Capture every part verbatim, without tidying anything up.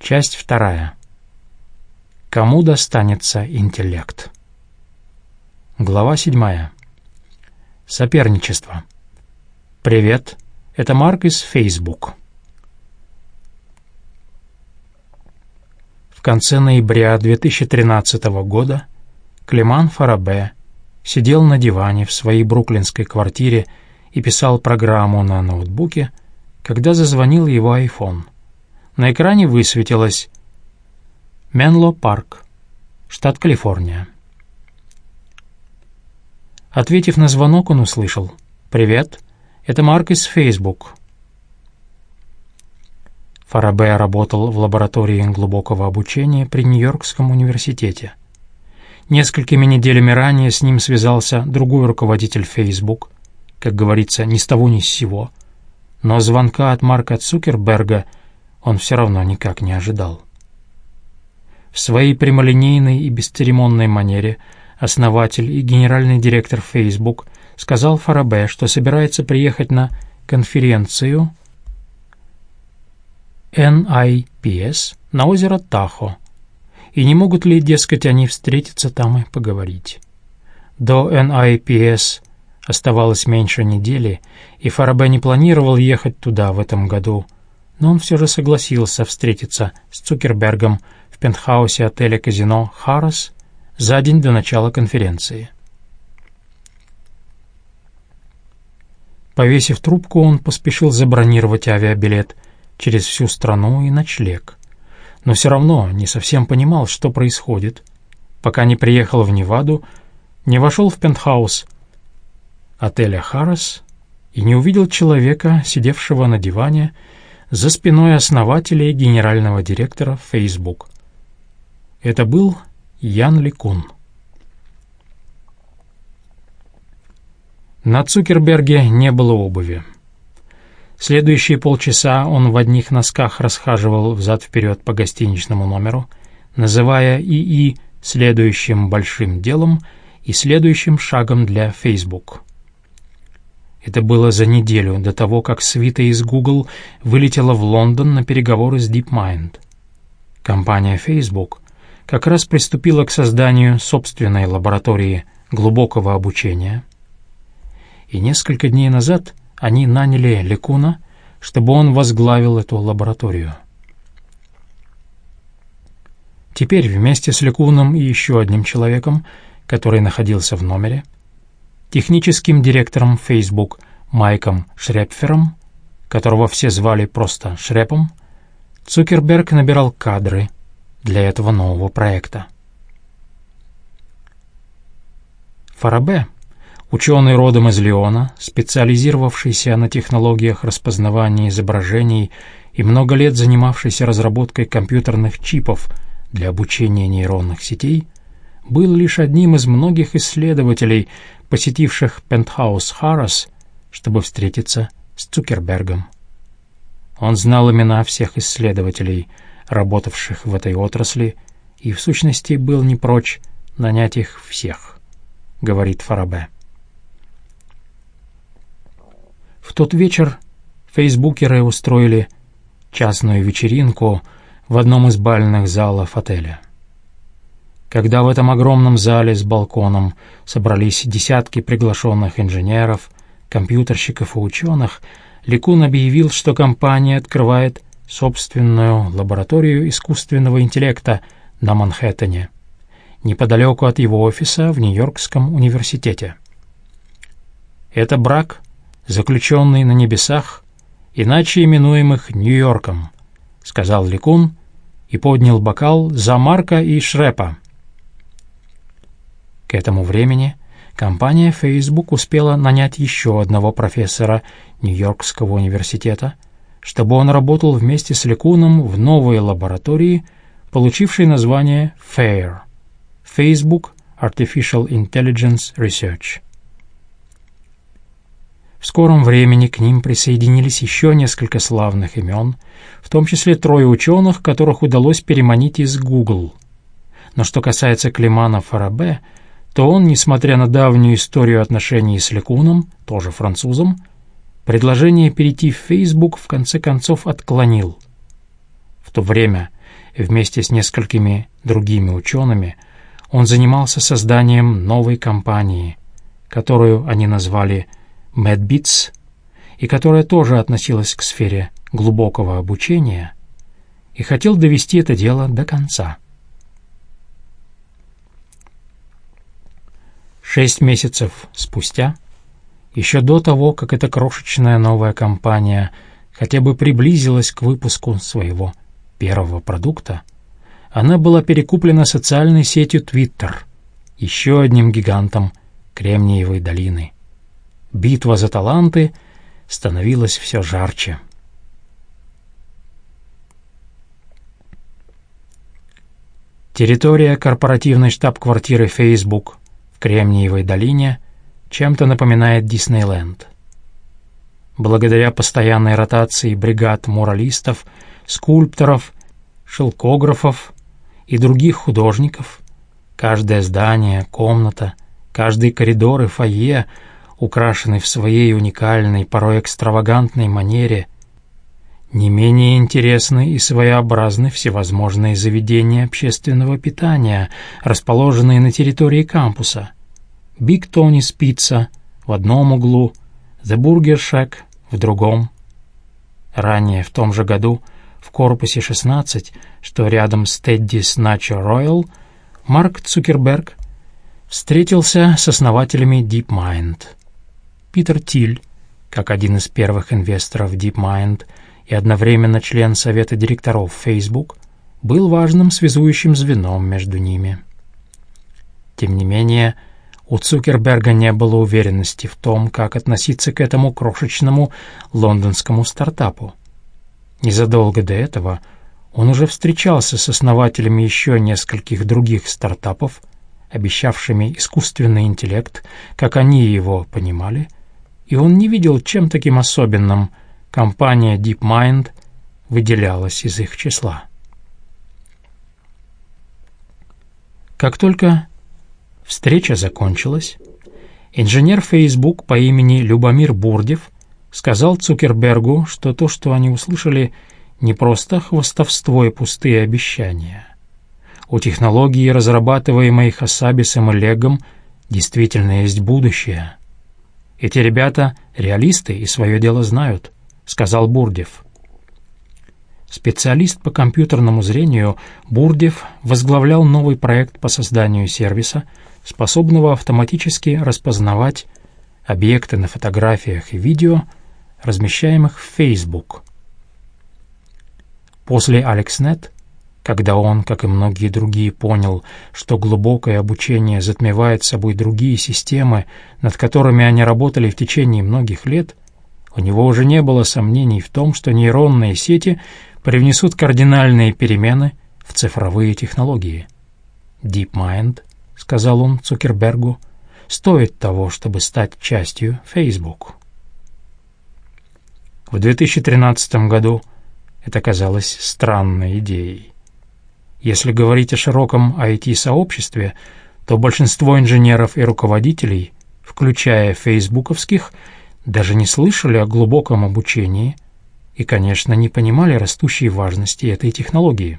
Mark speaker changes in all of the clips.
Speaker 1: Часть вторая. Кому достанется интеллект? Глава седьмая. Соперничество. Привет, это Марк из Facebook. В конце ноября две тысячи тринадцатого года Клеман Фарабе сидел на диване в своей бруклинской квартире и писал программу на ноутбуке, когда зазвонил его айфон. На экране высветилось «Менло Парк, штат Калифорния». Ответив на звонок, он услышал: «Привет, это Марк из Facebook». Фарабе работал в лаборатории глубокого обучения при Нью-Йоркском университете. Несколькими неделями ранее с ним связался другой руководитель Facebook, как говорится, ни с того ни с сего, но звонка от Марка Цукерберга он все равно никак не ожидал. В своей прямолинейной и бесцеремонной манере основатель и генеральный директор Facebook сказал Фарабе, что собирается приехать на конференцию эн ай пи эс на озеро Тахо, и не могут ли, дескать, они встретиться там и поговорить. До эн ай пи эс оставалось меньше недели, и Фарабе не планировал ехать туда в этом году, но он все же согласился встретиться с Цукербергом в пентхаусе отеля-казино «Харрес» за день до начала конференции. Повесив трубку, он поспешил забронировать авиабилет через всю страну и ночлег, но все равно не совсем понимал, что происходит, пока не приехал в Неваду, не вошел в пентхаус отеля «Харрес» и не увидел человека, сидевшего на диване за спиной основателя и генерального директора Facebook. Это был Ян Ликун. На Цукерберге не было обуви. Следующие полчаса он в одних носках расхаживал взад-вперед по гостиничному номеру, называя ИИ следующим большим делом и следующим шагом для Facebook. Это было за неделю до того, как свита из Google вылетела в Лондон на переговоры с DeepMind. Компания Facebook как раз приступила к созданию собственной лаборатории глубокого обучения, и несколько дней назад они наняли Ликуна, чтобы он возглавил эту лабораторию. Теперь вместе с Ликуном и еще одним человеком, который находился в номере, техническим директором Facebook Майком Шрепфером, которого все звали просто Шрепом, Цукерберг набирал кадры для этого нового проекта. Фарабе, ученый родом из Лиона, специализировавшийся на технологиях распознавания изображений и много лет занимавшийся разработкой компьютерных чипов для обучения нейронных сетей, был лишь одним из многих исследователей, посетивших пентхаус Харрес, чтобы встретиться с Цукербергом. Он знал имена всех исследователей, работавших в этой отрасли, и в сущности был не прочь нанять их всех, говорит Фарабе. В тот вечер фейсбукеры устроили частную вечеринку в одном из бальных залов отеля. Когда в этом огромном зале с балконом собрались десятки приглашенных инженеров, компьютерщиков и ученых, Ликун объявил, что компания открывает собственную лабораторию искусственного интеллекта на Манхэттене, неподалеку от его офиса в Нью-Йоркском университете. Это брак, заключенный на небесах, иначе именуемых Нью-Йорком, сказал Ликун и поднял бокал за Марка и Шрепа. К этому времени компания Facebook успела нанять еще одного профессора Нью-Йоркского университета, чтобы он работал вместе с Ликуном в новой лаборатории, получившей название FAIR – Facebook Artificial Intelligence Research. В скором времени к ним присоединились еще несколько славных имен, в том числе трое ученых, которых удалось переманить из Google. Но что касается Клемана Фарабе, то он, несмотря на давнюю историю отношений с Ликуном, тоже французом, предложение перейти в Facebook в конце концов отклонил. В то время, вместе с несколькими другими учеными он занимался созданием новой компании, которую они назвали MedBits, и которая тоже относилась к сфере глубокого обучения, и хотел довести это дело до конца. Шесть месяцев спустя, еще до того, как эта крошечная новая компания хотя бы приблизилась к выпуску своего первого продукта, она была перекуплена социальной сетью Twitter, еще одним гигантом Кремниевой долины. Битва за таланты становилась все жарче. Территория корпоративной штаб-квартиры Facebook в Кремниевой долине чем-то напоминает Диснейленд. Благодаря постоянной ротации бригад муралистов, скульпторов, шелкографов и других художников, каждое здание, комната, каждый коридор и фойе украшены в своей уникальной, порой экстравагантной манере. Не менее интересны и своеобразны всевозможные заведения общественного питания, расположенные на территории кампуса. Биг Тонис Пицца в одном углу, The Burger Shack в другом. Ранее, в том же году, в корпусе шестнадцать, что рядом с Teddy's Nacho Royal, Марк Цукерберг встретился с основателями DeepMind. Питер Тиль, как один из первых инвесторов DeepMind и одновременно член совета директоров Facebook, был важным связующим звеном между ними. Тем не менее, у Цукерберга не было уверенности в том, как относиться к этому крошечному лондонскому стартапу. Незадолго до этого он уже встречался с основателями еще нескольких других стартапов, обещавшими искусственный интеллект, как они его понимали, и он не видел, чем таким особенным компания DeepMind выделялась из их числа. Как только встреча закончилась, инженер Facebook по имени Любомир Бурдев сказал Цукербергу, что то, что они услышали, не просто хвастовство и пустые обещания. У технологии, разрабатываемой Хасабисом и Легом, действительно есть будущее. Эти ребята реалисты и свое дело знают, сказал Бурдев. Специалист по компьютерному зрению, Бурдев возглавлял новый проект по созданию сервиса, способного автоматически распознавать объекты на фотографиях и видео, размещаемых в Facebook. После AlexNet, когда он, как и многие другие, понял, что глубокое обучение затмевает собой другие системы, над которыми они работали в течение многих лет, у него уже не было сомнений в том, что нейронные сети привнесут кардинальные перемены в цифровые технологии. DeepMind, сказал он Цукербергу, стоит того, чтобы стать частью Facebook. В две тысячи тринадцатом году это казалось странной идеей. Если говорить о широком ай ти-сообществе, то большинство инженеров и руководителей, включая фейсбуковских, даже не слышали о глубоком обучении и, конечно, не понимали растущей важности этой технологии.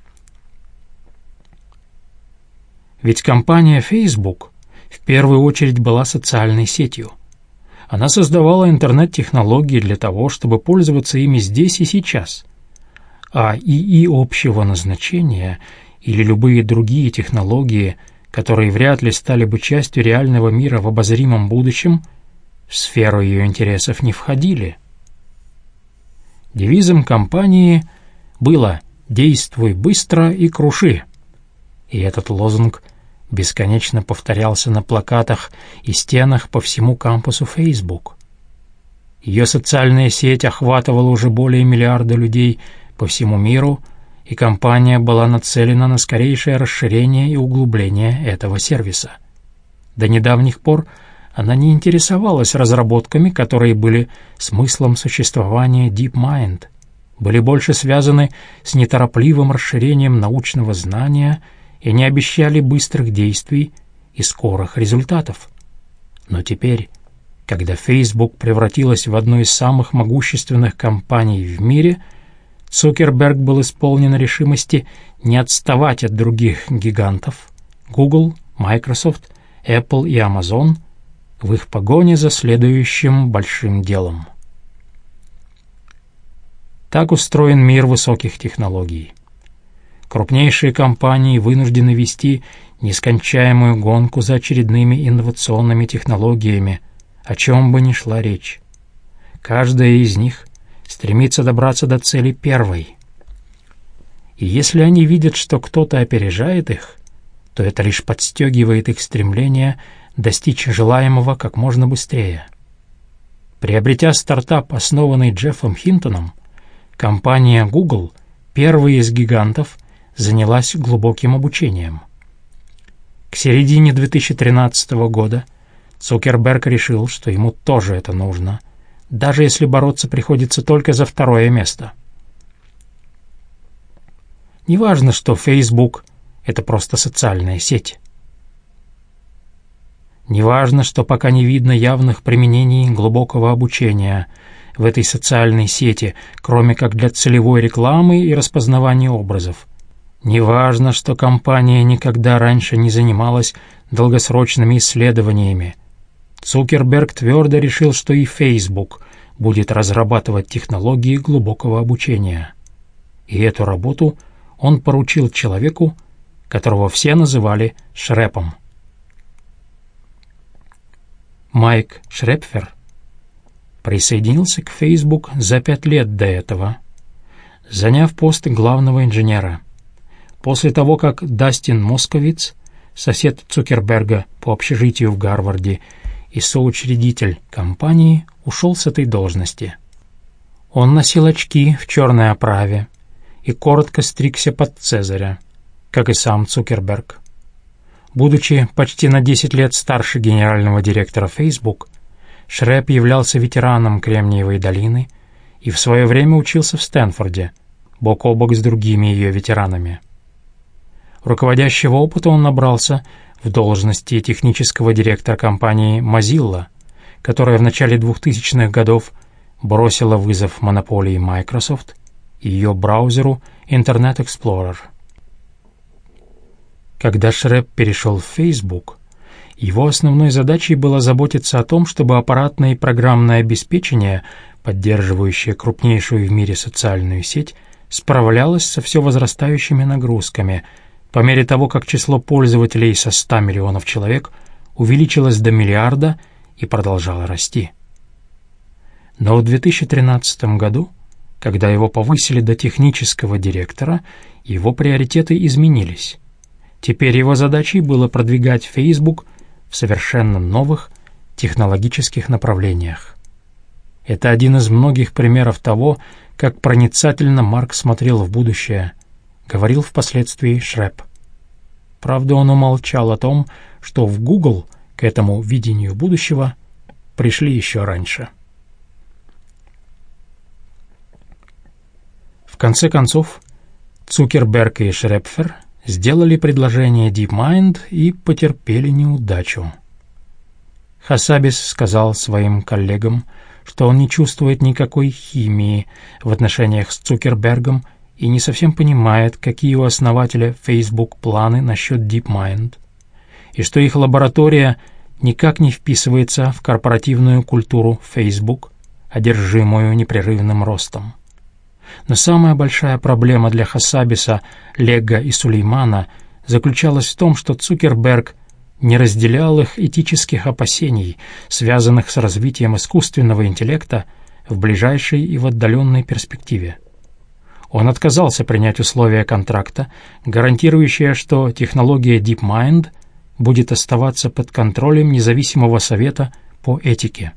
Speaker 1: Ведь компания Facebook в первую очередь была социальной сетью. Она создавала интернет-технологии для того, чтобы пользоваться ими здесь и сейчас. А ИИ общего назначения или любые другие технологии, которые вряд ли стали бы частью реального мира в обозримом будущем, в сферу ее интересов не входили. Девизом компании было «Действуй быстро и круши», и этот лозунг бесконечно повторялся на плакатах и стенах по всему кампусу Facebook. Ее социальная сеть охватывала уже более миллиарда людей по всему миру, и компания была нацелена на скорейшее расширение и углубление этого сервиса. До недавних пор она не интересовалась разработками, которые были смыслом существования DeepMind, были больше связаны с неторопливым расширением научного знания и не обещали быстрых действий и скорых результатов. Но теперь, когда Facebook превратилась в одну из самых могущественных компаний в мире, Цукерберг был исполнен решимости не отставать от других гигантов Google, Microsoft, Apple и Amazon в их погоне за следующим большим делом. Так устроен мир высоких технологий. Крупнейшие компании вынуждены вести нескончаемую гонку за очередными инновационными технологиями, о чем бы ни шла речь. Каждая из них стремится добраться до цели первой. И если они видят, что кто-то опережает их, то это лишь подстегивает их стремление достичь желаемого как можно быстрее. Приобретя стартап, основанный Джеффом Хинтоном, компания Google, первая из гигантов, занялась глубоким обучением. К середине две тысячи тринадцатого года Цукерберг решил, что ему тоже это нужно, даже если бороться приходится только за второе место. Неважно, что Facebook — это просто социальная сеть. Неважно, что пока не видно явных применений глубокого обучения в этой социальной сети, кроме как для целевой рекламы и распознавания образов. Неважно, что компания никогда раньше не занималась долгосрочными исследованиями. Цукерберг твердо решил, что и Facebook будет разрабатывать технологии глубокого обучения. И эту работу он поручил человеку, которого все называли Шрепом. Майк Шрепфер присоединился к Facebook за пять лет до этого, заняв пост главного инженера. После того, как Дастин Московиц, сосед Цукерберга по общежитию в Гарварде и соучредитель компании, ушел с этой должности. Он носил очки в черной оправе и коротко стригся под Цезаря, как и сам Цукерберг. Будучи почти на десять лет старше генерального директора Facebook, Шреп являлся ветераном Кремниевой долины и в свое время учился в Стэнфорде, бок о бок с другими ее ветеранами. Руководящего опыта он набрался в должности технического директора компании Mozilla, которая в начале двухтысячных годов бросила вызов монополии Microsoft и ее браузеру Internet Explorer. Когда Шреп перешел в Facebook, его основной задачей было заботиться о том, чтобы аппаратное и программное обеспечение, поддерживающее крупнейшую в мире социальную сеть, справлялось со все возрастающими нагрузками, по мере того, как число пользователей со ста миллионов человек увеличилось до миллиарда и продолжало расти. Но в две тысячи тринадцатом году, когда его повысили до технического директора, его приоритеты изменились. Теперь его задачей было продвигать Facebook в совершенно новых технологических направлениях. Это один из многих примеров того, как проницательно Марк смотрел в будущее, говорил впоследствии Шреп. Правда, он умолчал о том, что в Google к этому видению будущего пришли еще раньше. В конце концов, Цукерберг и Шрепфер сделали предложение DeepMind и потерпели неудачу. Хасабис сказал своим коллегам, что он не чувствует никакой химии в отношениях с Цукербергом и не совсем понимает, какие у основателя Facebook планы насчет DeepMind, и что их лаборатория никак не вписывается в корпоративную культуру Facebook, одержимую непрерывным ростом. Но самая большая проблема для Хасабиса, Легга и Сулеймана заключалась в том, что Цукерберг не разделял их этических опасений, связанных с развитием искусственного интеллекта в ближайшей и в отдаленной перспективе. Он отказался принять условия контракта, гарантирующие, что технология DeepMind будет оставаться под контролем независимого совета по этике.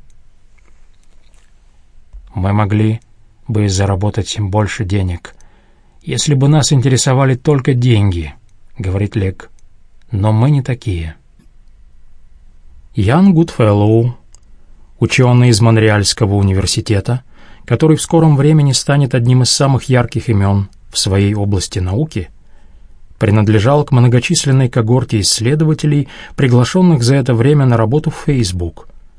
Speaker 1: «Мы могли бы заработать больше денег, если бы нас интересовали только деньги», — говорит Легг. «Но мы не такие». Ян Гудфеллоу, ученый из Монреальского университета, который в скором времени станет одним из самых ярких имен в своей области науки, принадлежал к многочисленной когорте исследователей, приглашенных за это время на работу в Facebook,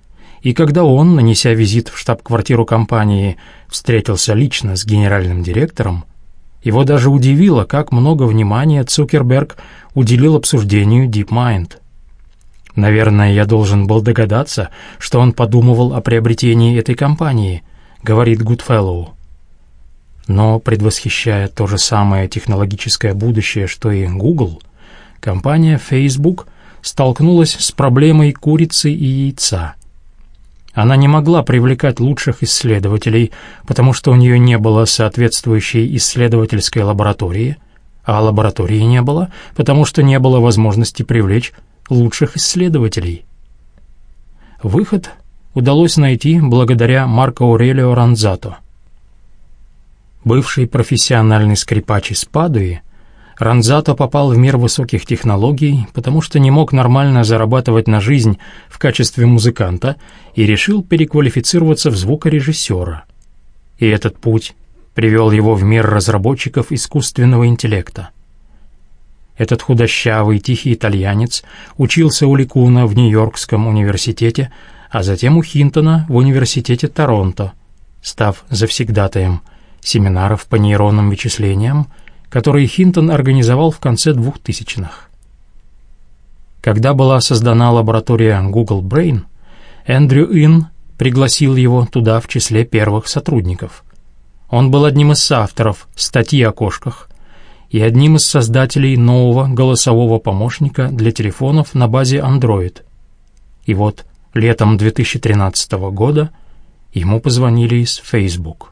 Speaker 1: И когда он, нанеся визит в штаб-квартиру компании, встретился лично с генеральным директором, его даже удивило, как много внимания Цукерберг уделил обсуждению DeepMind. «Наверное, я должен был догадаться, что он подумывал о приобретении этой компании», — говорит Гудфеллоу. Но, предвосхищая то же самое технологическое будущее, что и Google, компания Facebook столкнулась с проблемой курицы и яйца. Она не могла привлекать лучших исследователей, потому что у нее не было соответствующей исследовательской лаборатории, а лаборатории не было, потому что не было возможности привлечь лучших исследователей. Выход удалось найти благодаря Марко Аурелио Ранзато. Бывший профессиональный скрипач из Падуи, Ранзато попал в мир высоких технологий, потому что не мог нормально зарабатывать на жизнь в качестве музыканта и решил переквалифицироваться в звукорежиссера. И этот путь привел его в мир разработчиков искусственного интеллекта. Этот худощавый, тихий итальянец учился у Ликуна в Нью-Йоркском университете, а затем у Хинтона в университете Торонто, став завсегдатаем семинаров по нейронным вычислениям, которые Хинтон организовал в конце двухтысячных. Когда была создана лаборатория Google Brain, Эндрю Ин пригласил его туда в числе первых сотрудников. Он был одним из авторов статьи о кошках и одним из создателей нового голосового помощника для телефонов на базе Android. И вот летом две тысячи тринадцатого года ему позвонили из Facebook.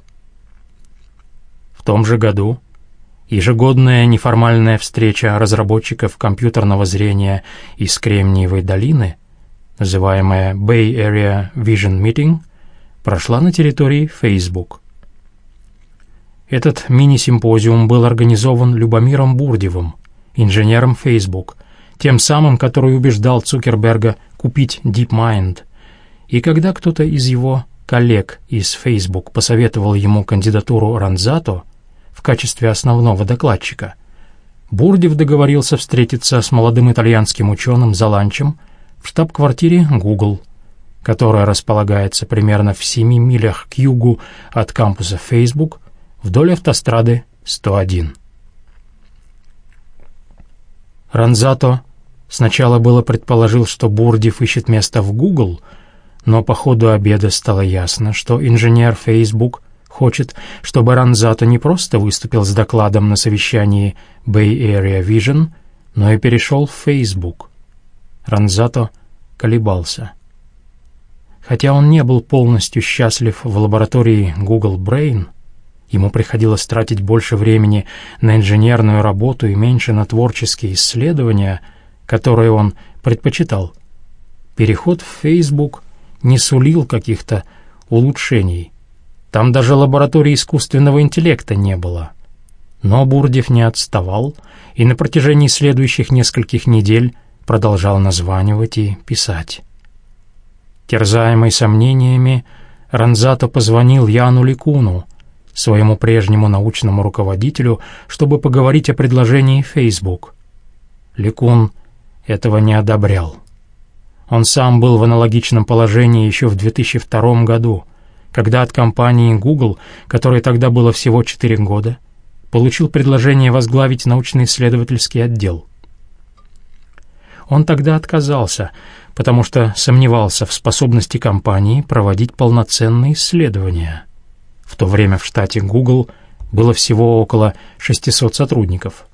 Speaker 1: В том же году ежегодная неформальная встреча разработчиков компьютерного зрения из Кремниевой долины, называемая Bay Area Vision Meeting, прошла на территории Facebook. Этот мини-симпозиум был организован Любомиром Бурдевым, инженером Facebook, тем самым, который убеждал Цукерберга купить DeepMind. И когда кто-то из его коллег из Facebook посоветовал ему кандидатуру Ранзато в качестве основного докладчика, Бурдев договорился встретиться с молодым итальянским ученым за ланчем в штаб-квартире Google, которая располагается примерно в семи милях к югу от кампуса Facebook вдоль автострады сто один. Ранзато сначала было предположил, что Бурдев ищет место в Google, но по ходу обеда стало ясно, что инженер Facebook хочет, чтобы Ранзато не просто выступил с докладом на совещании Bay Area Vision, но и перешел в Facebook. Ранзато колебался. Хотя он не был полностью счастлив в лаборатории Google Brain, ему приходилось тратить больше времени на инженерную работу и меньше на творческие исследования, которые он предпочитал. Переход в Facebook не сулил каких-то улучшений. Там даже лаборатории искусственного интеллекта не было. Но Бурдев не отставал и на протяжении следующих нескольких недель продолжал названивать и писать. Терзаемый сомнениями, Ранзато позвонил Яну Ликуну, своему прежнему научному руководителю, чтобы поговорить о предложении Facebook. Ликун этого не одобрял. Он сам был в аналогичном положении еще в две тысячи втором году, когда от компании Google, которой тогда было всего четыре года, получил предложение возглавить научно-исследовательский отдел. Он тогда отказался, потому что сомневался в способности компании проводить полноценные исследования. В то время в штате Google было всего около шестисот сотрудников.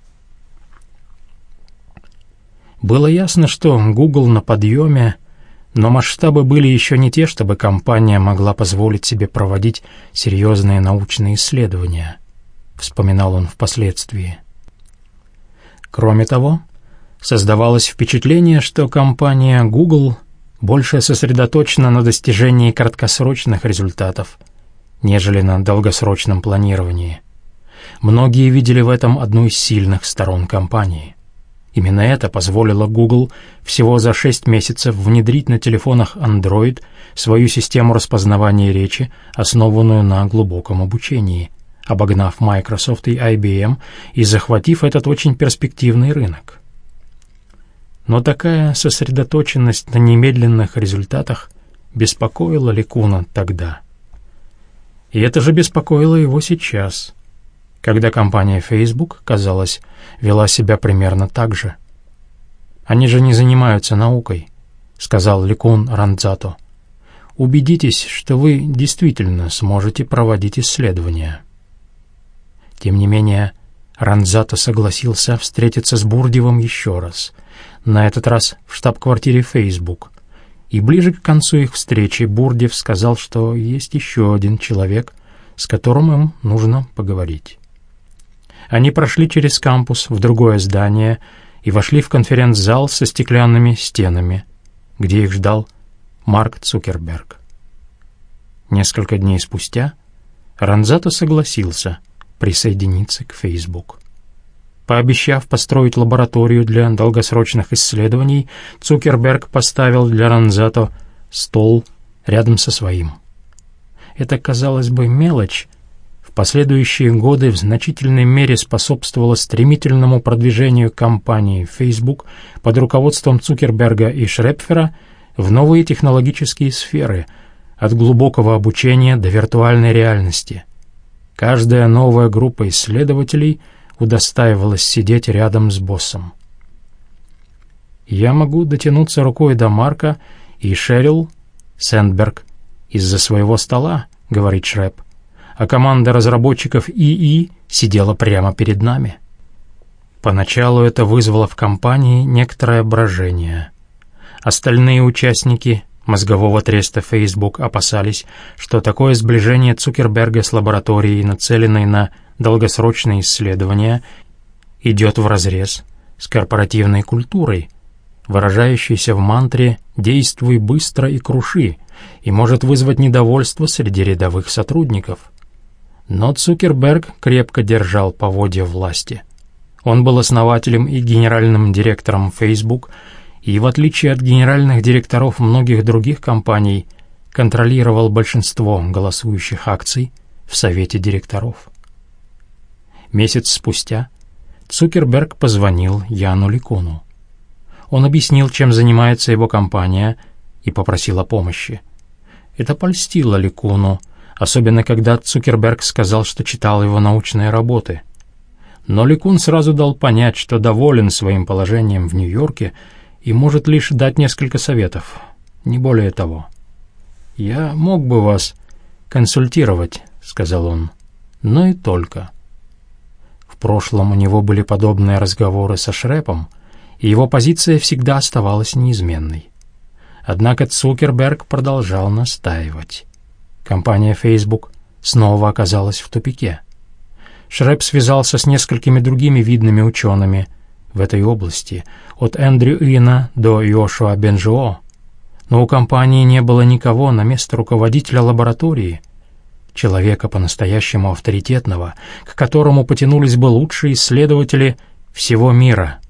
Speaker 1: Было ясно, что Google на подъеме, но масштабы были еще не те, чтобы компания могла позволить себе проводить серьезные научные исследования, вспоминал он впоследствии. Кроме того, создавалось впечатление, что компания Google больше сосредоточена на достижении краткосрочных результатов, нежели на долгосрочном планировании. Многие видели в этом одну из сильных сторон компании. Именно это позволило Google всего за шесть месяцев внедрить на телефонах Android свою систему распознавания речи, основанную на глубоком обучении, обогнав Microsoft и ай би эм и захватив этот очень перспективный рынок. Но такая сосредоточенность на немедленных результатах беспокоило Ликуна тогда. И это же беспокоило его сейчас, когда компания Facebook, казалось, вела себя примерно так же. «Они же не занимаются наукой», — сказал Ликун Ранзато. «Убедитесь, что вы действительно сможете проводить исследования». Тем не менее, Ранзато согласился встретиться с Бурдевым еще раз, на этот раз в штаб-квартире Facebook. И ближе к концу их встречи Бурдев сказал, что есть еще один человек, с которым им нужно поговорить. Они прошли через кампус в другое здание и вошли в конференц-зал со стеклянными стенами, где их ждал Марк Цукерберг. Несколько дней спустя Ранзато согласился присоединиться к Facebook. Пообещав построить лабораторию для долгосрочных исследований, Цукерберг поставил для Ранзато стол рядом со своим. Это, казалось бы, мелочь, в последующие годы в значительной мере способствовала стремительному продвижению компании Facebook под руководством Цукерберга и Шрепфера в новые технологические сферы, от глубокого обучения до виртуальной реальности. Каждая новая группа исследователей удостаивалась сидеть рядом с боссом. «Я могу дотянуться рукой до Марка и Шерил Сэндберг из-за своего стола», — говорит Шреп, «а команда разработчиков ИИ сидела прямо перед нами». Поначалу это вызвало в компании некоторое брожение. Остальные участники мозгового треста Facebook опасались, что такое сближение Цукерберга с лабораторией, нацеленной на долгосрочные исследования, идет вразрез с корпоративной культурой, выражающейся в мантре «действуй быстро и круши», и может вызвать недовольство среди рядовых сотрудников. Но Цукерберг крепко держал поводья власти. Он был основателем и генеральным директором Facebook, и, в отличие от генеральных директоров многих других компаний, контролировал большинство голосующих акций в совете директоров. Месяц спустя Цукерберг позвонил Яну Ликуну. Он объяснил, чем занимается его компания, и попросил о помощи. Это польстило Ликуну, особенно когда Цукерберг сказал, что читал его научные работы. Но Ликун сразу дал понять, что доволен своим положением в Нью-Йорке и может лишь дать несколько советов, не более того. «Я мог бы вас консультировать», — сказал он, — «но и только». В прошлом у него были подобные разговоры со Шрепом, и его позиция всегда оставалась неизменной. Однако Цукерберг продолжал настаивать. Компания Facebook снова оказалась в тупике. Шреп связался с несколькими другими видными учеными в этой области, от Эндрю Ина до Йошуа Бенжио, но у компании не было никого на место руководителя лаборатории, человека по-настоящему авторитетного, к которому потянулись бы лучшие исследователи всего мира.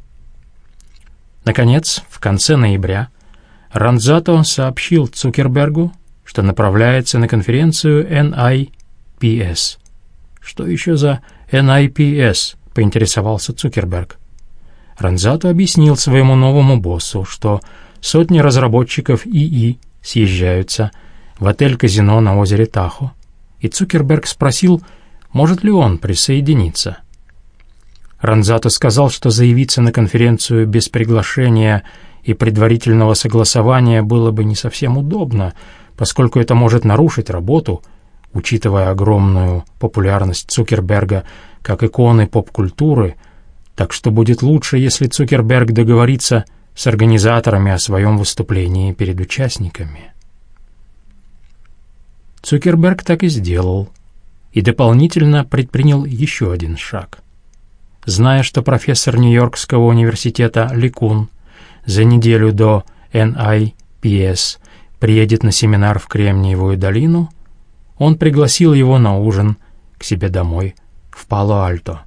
Speaker 1: Наконец, в конце ноября, Ранзато сообщил Цукербергу, что направляется на конференцию эн ай пи эс. «Что еще за эн ай пи эс?» — поинтересовался Цукерберг. Ранзато объяснил своему новому боссу, что сотни разработчиков ИИ съезжаются в отель-казино на озере Тахо, и Цукерберг спросил, может ли он присоединиться. Ранзато сказал, что заявиться на конференцию без приглашения и предварительного согласования было бы не совсем удобно, поскольку это может нарушить работу, учитывая огромную популярность Цукерберга как иконы поп-культуры, так что будет лучше, если Цукерберг договорится с организаторами о своем выступлении перед участниками. Цукерберг так и сделал, и дополнительно предпринял еще один шаг. Зная, что профессор Нью-Йоркского университета Ликун за неделю до эн ай пи эс приедет на семинар в Кремниевую долину, он пригласил его на ужин к себе домой в Пало-Альто.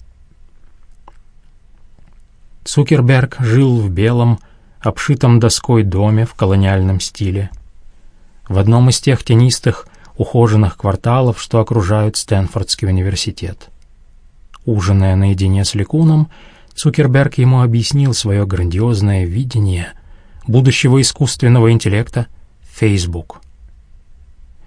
Speaker 1: Цукерберг жил в белом, обшитом доской доме в колониальном стиле, в одном из тех тенистых, ухоженных кварталов, что окружают Стэнфордский университет. Ужиная наедине с Ликуном, Цукерберг ему объяснил свое грандиозное видение будущего искусственного интеллекта Facebook.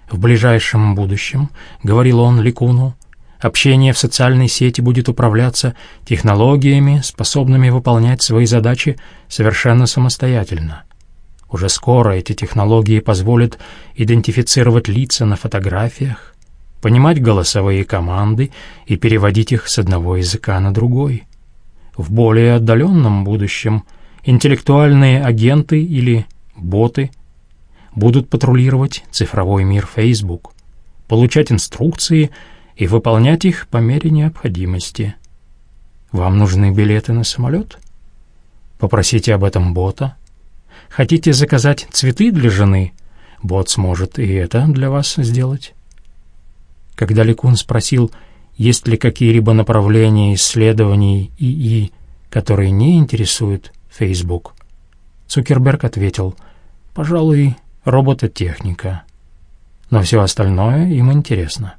Speaker 1: В ближайшем будущем, говорил он Ли-Куну, общение в социальной сети будет управляться технологиями, способными выполнять свои задачи совершенно самостоятельно. Уже скоро эти технологии позволят идентифицировать лица на фотографиях, понимать голосовые команды и переводить их с одного языка на другой. В более отдаленном будущем интеллектуальные агенты или боты будут патрулировать цифровой мир Facebook, получать инструкции и выполнять их по мере необходимости. Вам нужны билеты на самолет? Попросите об этом бота. Хотите заказать цветы для жены? Бот сможет и это для вас сделать. Когда Ли-Кун спросил, есть ли какие-либо направления исследований ИИ, которые не интересуют Facebook, Цукерберг ответил, пожалуй, робототехника. Но все остальное им интересно.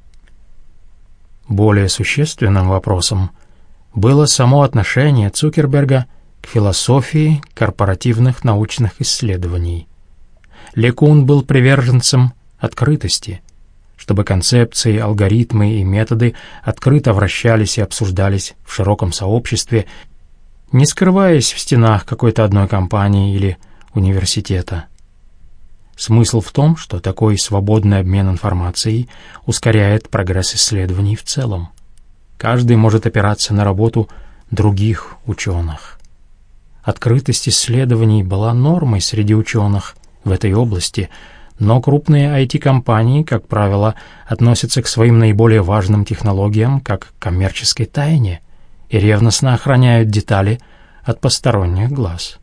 Speaker 1: Более существенным вопросом было само отношение Цукерберга к философии корпоративных научных исследований. Ли-Кун был приверженцем открытости, чтобы концепции, алгоритмы и методы открыто вращались и обсуждались в широком сообществе, не скрываясь в стенах какой-то одной компании или университета. Смысл в том, что такой свободный обмен информацией ускоряет прогресс исследований в целом. Каждый может опираться на работу других ученых. Открытость исследований была нормой среди ученых в этой области, но крупные ай ти-компании, как правило, относятся к своим наиболее важным технологиям как к коммерческой тайне и ревностно охраняют детали от посторонних глаз.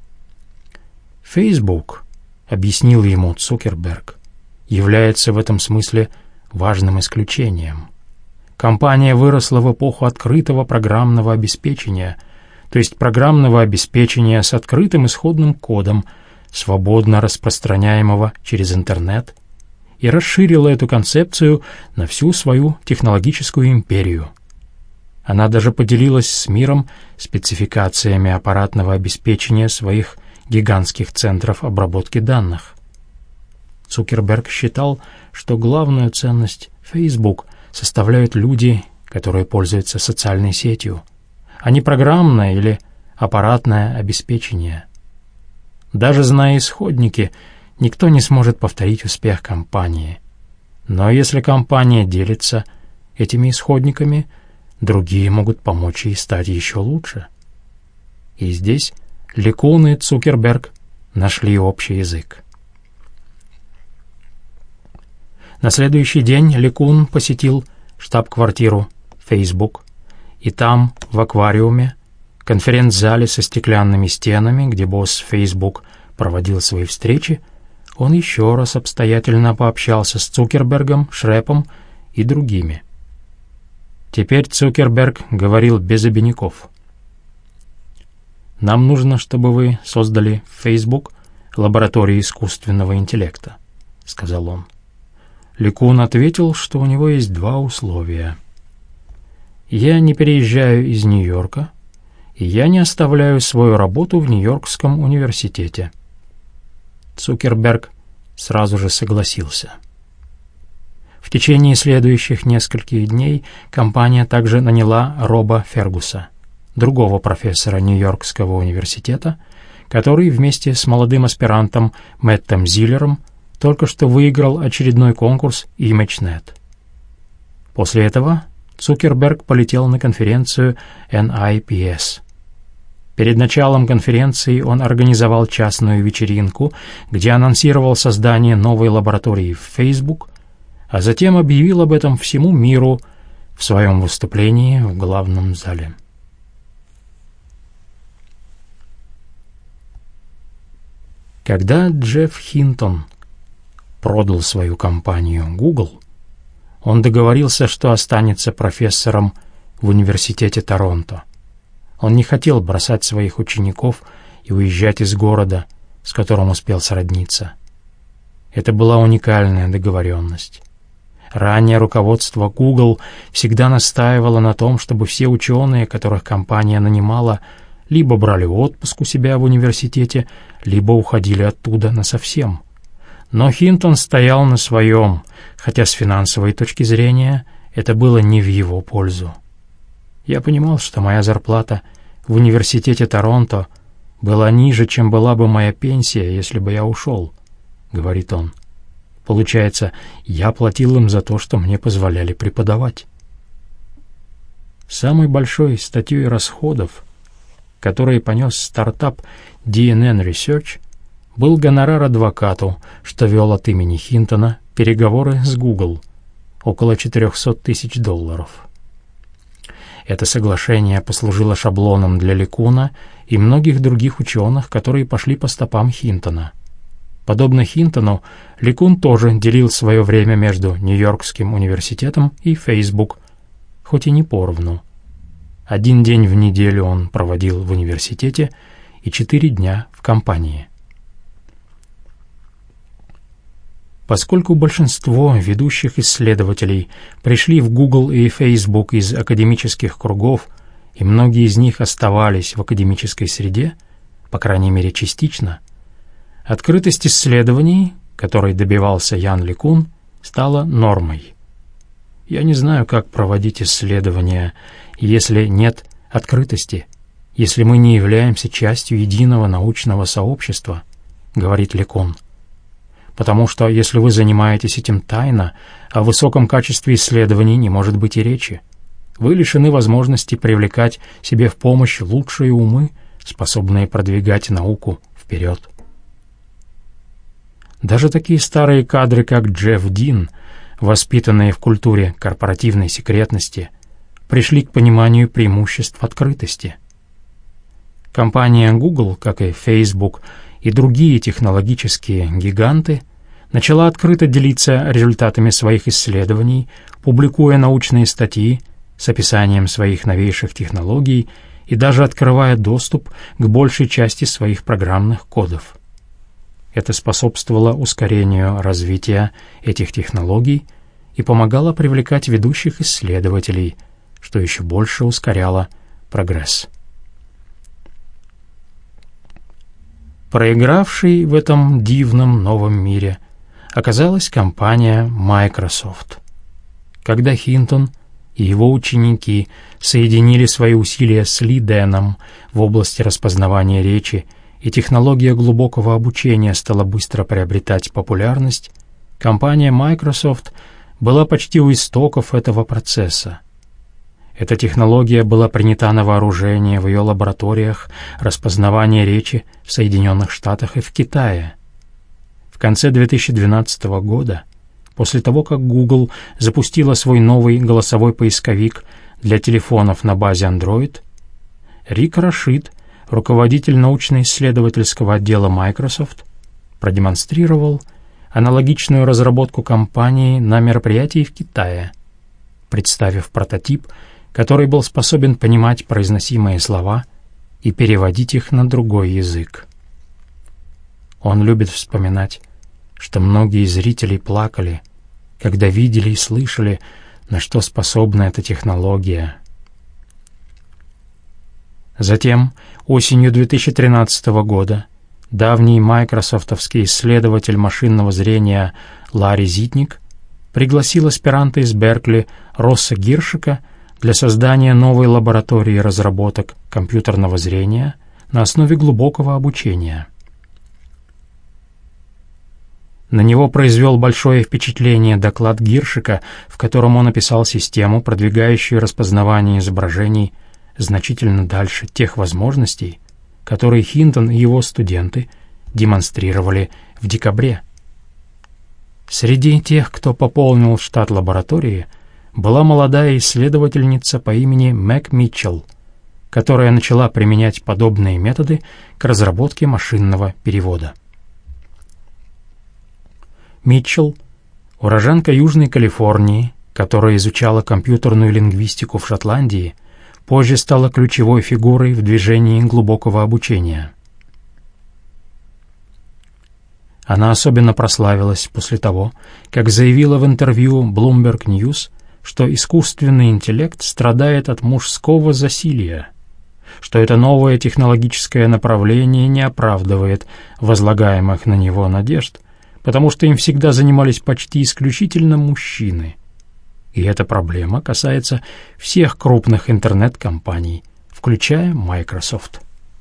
Speaker 1: Facebook, объяснил ему Цукерберг, является в этом смысле важным исключением. Компания выросла в эпоху открытого программного обеспечения, то есть программного обеспечения с открытым исходным кодом, свободно распространяемого через интернет, и расширила эту концепцию на всю свою технологическую империю. Она даже поделилась с миром спецификациями аппаратного обеспечения своих гигантских центров обработки данных. Цукерберг считал, что главную ценность Facebook составляют люди, которые пользуются социальной сетью, а не программное или аппаратное обеспечение. Даже зная исходники, никто не сможет повторить успех компании. Но если компания делится этими исходниками, другие могут помочь ей стать еще лучше. И здесь Ли-Кун и Цукерберг нашли общий язык. На следующий день Ли-Кун посетил штаб-квартиру Facebook, и там, в аквариуме, конференц-зале со стеклянными стенами, где босс Facebook проводил свои встречи, он еще раз обстоятельно пообщался с Цукербергом, Шрепом и другими. Теперь Цукерберг говорил без обиняков. «Нам нужно, чтобы вы создали в Facebook лабораторию искусственного интеллекта», — сказал он. Ли-Кун ответил, что у него есть два условия. «Я не переезжаю из Нью-Йорка, и я не оставляю свою работу в Нью-Йоркском университете». Цукерберг сразу же согласился. В течение следующих нескольких дней компания также наняла Роба Фергуса, другого профессора Нью-Йоркского университета, который вместе с молодым аспирантом Мэттом Зиллером только что выиграл очередной конкурс ImageNet. После этого Цукерберг полетел на конференцию эн ай пи эс. Перед началом конференции он организовал частную вечеринку, где анонсировал создание новой лаборатории в Facebook, а затем объявил об этом всему миру в своем выступлении в главном зале. Когда Джефф Хинтон продал свою компанию Google, он договорился, что останется профессором в университете Торонто. Он не хотел бросать своих учеников и уезжать из города, с которым успел сродниться. Это была уникальная договоренность. Ранее руководство Google всегда настаивало на том, чтобы все ученые, которых компания нанимала, либо брали отпуск у себя в университете, либо уходили оттуда насовсем. Но Хинтон стоял на своем, хотя с финансовой точки зрения это было не в его пользу. Я понимал, что моя зарплата в университете Торонто была ниже, чем была бы моя пенсия, если бы я ушел, — говорит он. Получается, я платил им за то, что мне позволяли преподавать. Самой большой статьей расходов, который понес стартап ди эн эн Research, был гонорар адвокату, что вел от имени Хинтона переговоры с Google, около четыреста тысяч долларов. Это соглашение послужило шаблоном для Ликуна и многих других ученых, которые пошли по стопам Хинтона. Подобно Хинтону, Ликун тоже делил свое время между Нью-Йоркским университетом и Facebook, хоть и не поровну. Один день в неделю он проводил в университете и четыре дня в компании. Поскольку большинство ведущих исследователей пришли в Google и Facebook из академических кругов, и многие из них оставались в академической среде, по крайней мере частично, открытость исследований, которой добивался Ян Ликун, стала нормой. Я не знаю, как проводить исследования, если нет открытости, если мы не являемся частью единого научного сообщества, говорит Ликун. Потому что если вы занимаетесь этим тайно, о высоком качестве исследований не может быть и речи. Вы лишены возможности привлекать себе в помощь лучшие умы, способные продвигать науку вперед. Даже такие старые кадры, как Джефф Дин, воспитанные в культуре корпоративной секретности, пришли к пониманию преимуществ открытости. Компания Google, как и Facebook, и другие технологические гиганты, начала открыто делиться результатами своих исследований, публикуя научные статьи с описанием своих новейших технологий и даже открывая доступ к большей части своих программных кодов. Это способствовало ускорению развития этих технологий и помогало привлекать ведущих исследователей, что еще больше ускоряло прогресс. Проигравшей в этом дивном новом мире оказалась компания Microsoft. Когда Хинтон и его ученики соединили свои усилия с Ли Дэном в области распознавания речи, и технология глубокого обучения стала быстро приобретать популярность, компания Microsoft была почти у истоков этого процесса. Эта технология была принята на вооружение в ее лабораториях распознавания речи в Соединенных Штатах и в Китае. В конце две тысячи двенадцатого года, после того, как Google запустила свой новый голосовой поисковик для телефонов на базе Android, Рик Рашид, руководитель научно-исследовательского отдела Microsoft, продемонстрировал аналогичную разработку компании на мероприятии в Китае, представив прототип, который был способен понимать произносимые слова и переводить их на другой язык. Он любит вспоминать, что многие зрители плакали, когда видели и слышали, на что способна эта технология. Затем, осенью две тысячи тринадцатого года, давний майкрософтовский исследователь машинного зрения Ларри Зитник пригласил аспиранта из Беркли Росса Гиршика для создания новой лаборатории разработок компьютерного зрения на основе глубокого обучения. На него произвел большое впечатление доклад Гиршика, в котором он описал систему, продвигающую распознавание изображений значительно дальше тех возможностей, которые Хинтон и его студенты демонстрировали в декабре. Среди тех, кто пополнил штат лаборатории, была молодая исследовательница по имени Мэг Митчелл, которая начала применять подобные методы к разработке машинного перевода. Митчелл, уроженка Южной Калифорнии, которая изучала компьютерную лингвистику в Шотландии, позже стала ключевой фигурой в движении глубокого обучения. Она особенно прославилась после того, как заявила в интервью Bloomberg News, что искусственный интеллект страдает от мужского засилья, что это новое технологическое направление не оправдывает возлагаемых на него надежд, потому что им всегда занимались почти исключительно мужчины. И эта проблема касается всех крупных интернет-компаний, включая Microsoft.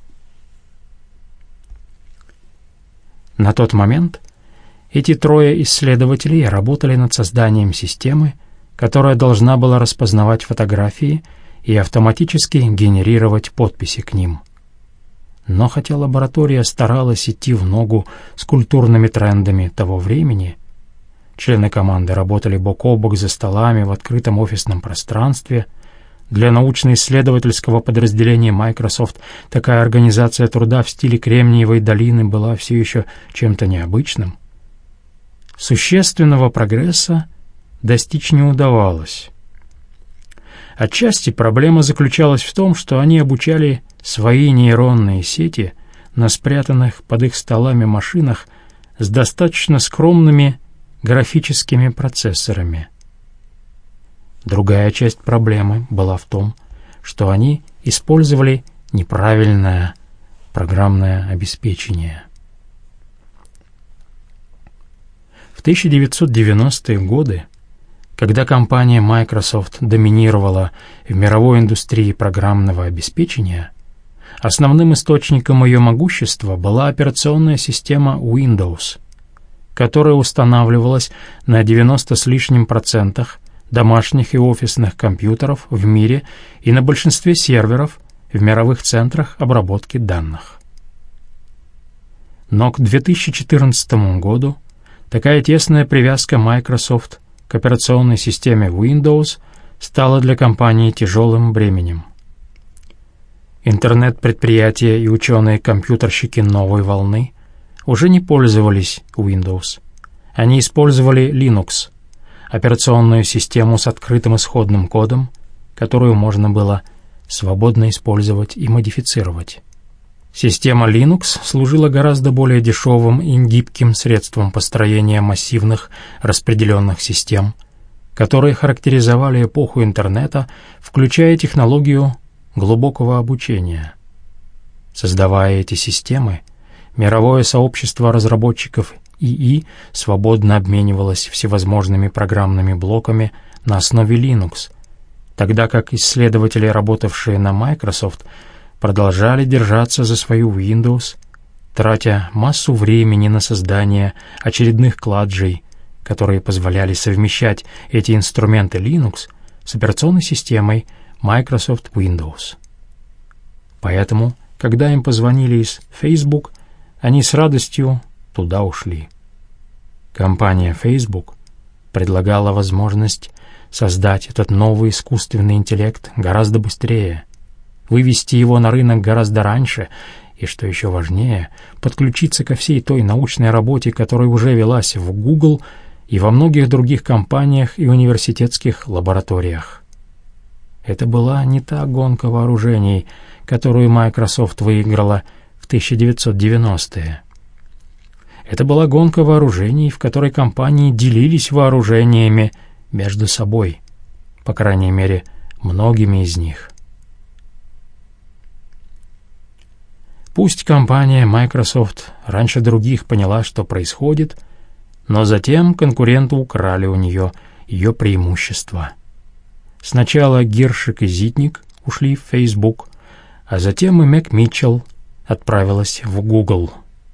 Speaker 1: На тот момент эти трое исследователей работали над созданием системы, которая должна была распознавать фотографии и автоматически генерировать подписи к ним. Но хотя лаборатория старалась идти в ногу с культурными трендами того времени, члены команды работали бок о бок за столами в открытом офисном пространстве, для научно-исследовательского подразделения Microsoft такая организация труда в стиле Кремниевой долины была все еще чем-то необычным. Существенного прогресса достичь не удавалось. Отчасти проблема заключалась в том, что они обучали свои нейронные сети на спрятанных под их столами машинах с достаточно скромными графическими процессорами. Другая часть проблемы была в том, что они использовали неправильное программное обеспечение. В тысяча девятьсот девяностые годы, когда компания Microsoft доминировала в мировой индустрии программного обеспечения, основным источником ее могущества была операционная система Windows, которая устанавливалась на девяноста с лишним процентах домашних и офисных компьютеров в мире и на большинстве серверов в мировых центрах обработки данных. Но к две тысячи четырнадцатому году такая тесная привязка Microsoft к операционной системе Windows стала для компании тяжелым бременем. Интернет-предприятия и ученые-компьютерщики новой волны уже не пользовались Windows. Они использовали Linux, операционную систему с открытым исходным кодом, которую можно было свободно использовать и модифицировать. Система Linux служила гораздо более дешевым и гибким средством построения массивных распределенных систем, которые характеризовали эпоху интернета, включая технологию глубокого обучения. Создавая эти системы, мировое сообщество разработчиков ИИ свободно обменивалось всевозможными программными блоками на основе Linux, тогда как исследователи, работавшие на Microsoft, продолжали держаться за свою Windows, тратя массу времени на создание очередных кладжей, которые позволяли совмещать эти инструменты Linux с операционной системой Microsoft Windows. Поэтому, когда им позвонили из Facebook, они с радостью туда ушли. Компания Facebook предлагала возможность создать этот новый искусственный интеллект гораздо быстрее, вывести его на рынок гораздо раньше и, что еще важнее, подключиться ко всей той научной работе, которая уже велась в Google и во многих других компаниях и университетских лабораториях. Это была не та гонка вооружений, которую Microsoft выиграла в тысяча девятьсот девяностые. Это была гонка вооружений, в которой компании делились вооружениями между собой, по крайней мере, многими из них. Пусть компания Microsoft раньше других поняла, что происходит, но затем конкуренты украли у нее ее преимущества. Сначала Гиршик и Зитник ушли в Facebook, а затем и Мэг Митчелл отправилась в Google.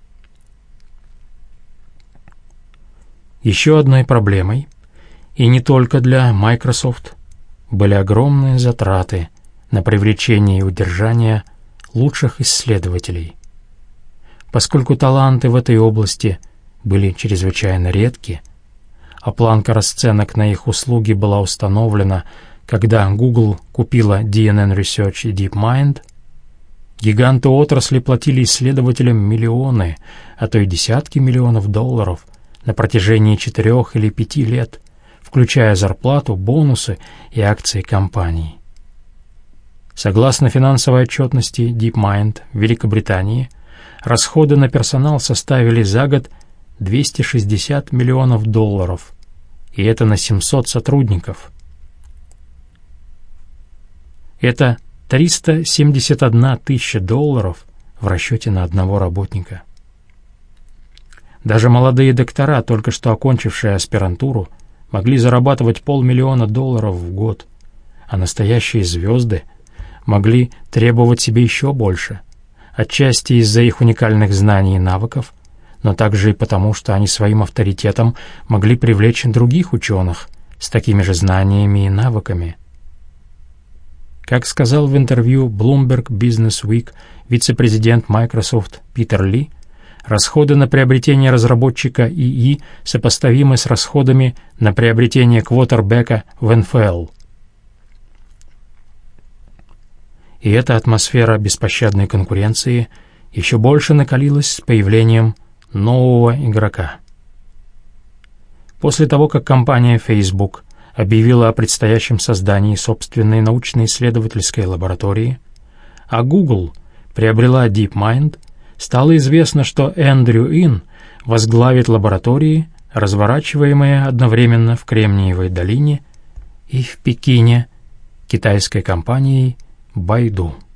Speaker 1: Еще одной проблемой, и не только для Microsoft, были огромные затраты на привлечение и удержание лучших исследователей. Поскольку таланты в этой области были чрезвычайно редки, а планка расценок на их услуги была установлена, когда Google купила ди эн эн Research и DeepMind, гиганты отрасли платили исследователям миллионы, а то и десятки миллионов долларов на протяжении четырех или пяти лет, включая зарплату, бонусы и акции компаний. Согласно финансовой отчетности DeepMind в Великобритании, расходы на персонал составили за год двести шестьдесят миллионов долларов, и это на семьсот сотрудников. Это триста семьдесят одна тысяча долларов в расчете на одного работника. Даже молодые доктора, только что окончившие аспирантуру, могли зарабатывать полмиллиона долларов в год, а настоящие звезды могли требовать себе еще больше, отчасти из-за их уникальных знаний и навыков, но также и потому, что они своим авторитетом могли привлечь других ученых с такими же знаниями и навыками. Как сказал в интервью Bloomberg Business Week вице-президент Microsoft Питер Ли, расходы на приобретение разработчика ИИ сопоставимы с расходами на приобретение квотербека в эн эф эл. И эта атмосфера беспощадной конкуренции еще больше накалилась с появлением нового игрока. После того, как компания Facebook объявила о предстоящем создании собственной научно-исследовательской лаборатории, а Google приобрела DeepMind, стало известно, что Эндрю Ин возглавит лаборатории, разворачиваемые одновременно в Кремниевой долине и в Пекине китайской компанией Baidu.